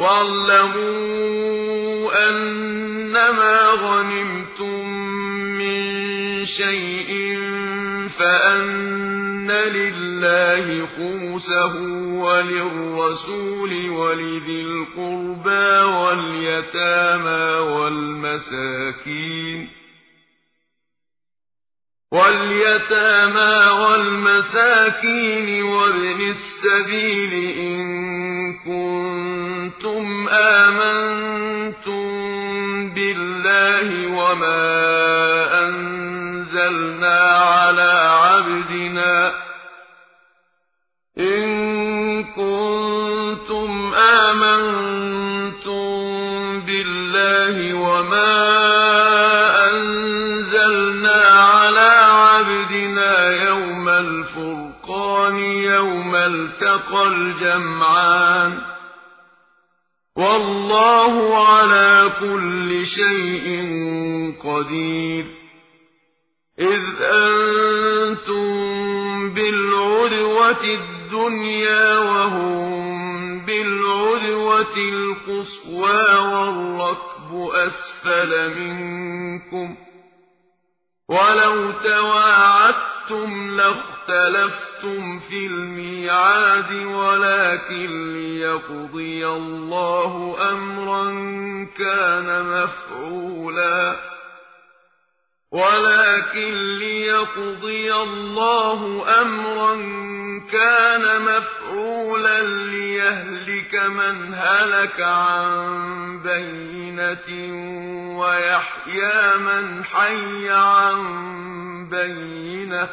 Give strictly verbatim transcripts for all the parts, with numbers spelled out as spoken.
وَاعْلَمُوا أَنَّمَا غَنِمْتُم مِّن شَيْءٍ فَأَنَّ لِلَّهِ خُمُسَهُ وَلِلرَّسُولِ وَلِذِي الْقُرْبَىٰ وَالْيَتَامَىٰ وَالْمَسَاكِينِ وَالْيَتَامَىٰ وَالْمَسَاكِينِ وَابْنِ السَّبِيلِ إِن كُنتُمْ آمَنتُم بِاللَّهِ وَمَا أَنزَلْنَا عَلَىٰ عَبْدِنَا إِن كُنتُمْ آمَنتُم بِاللَّهِ وَمَا أَنزَلْنَا عَلَىٰ عَبْدِنَا يَوْمَ الْفُرْقَانِ يَوْمَ الْتَقَى الْجَمْعَانِ ۗ وَاللَّهُ عَلَىٰ كُلِّ شَيْءٍ قَدِيرٌ. إِذْ أَنتُم بِالْعُدْوَةِ الدُّنْيَا وَهُم بِالْعُدْوَةِ الْقُصْوَىٰ وَالرَّكْبُ أَسْفَلَ مِنكُمْ ۚ وَلَوْ تَوَاعَدتُّمْ لَاخْتَلَفْتُمْ فِي الْمِيعَادِ وَلَٰكِن لِّيَقْضِيَ اللَّهُ أَمْرًا كَانَ مَفْعُولًا ولكن ليقضي الله أمرا كان مفعولا ليهلك من هلك عن بينة ويحيى من حي عن بينة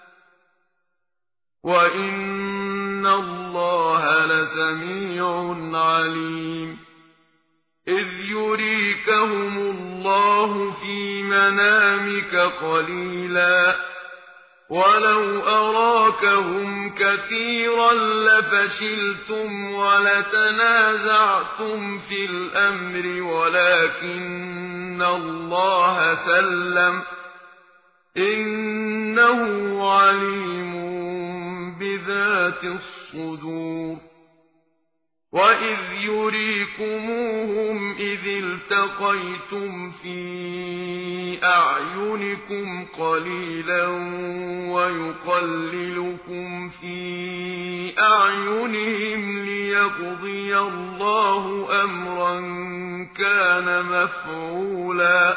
وإن الله لسميع عليم. إذ يريكهم الله في منامك قليلا ولو أراكهم كثيرا لفشلتم ولتنازعتم في الأمر ولكن الله سلم إنه عليم بذات الصدور. وإذ يريكموهم إذ التقيتم في أعينكم قليلا ويقللكم في أعينهم ليقضي الله أمرا كان مفعولا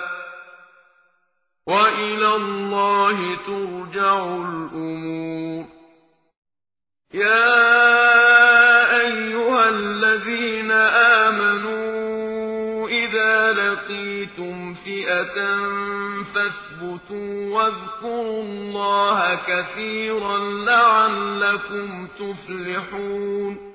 وإلى الله ترجع الأمور. يا أيها الذين آمنوا إذا لقيتم فئة فاثبتوا واذكروا الله كثيرا لعلكم تفلحون.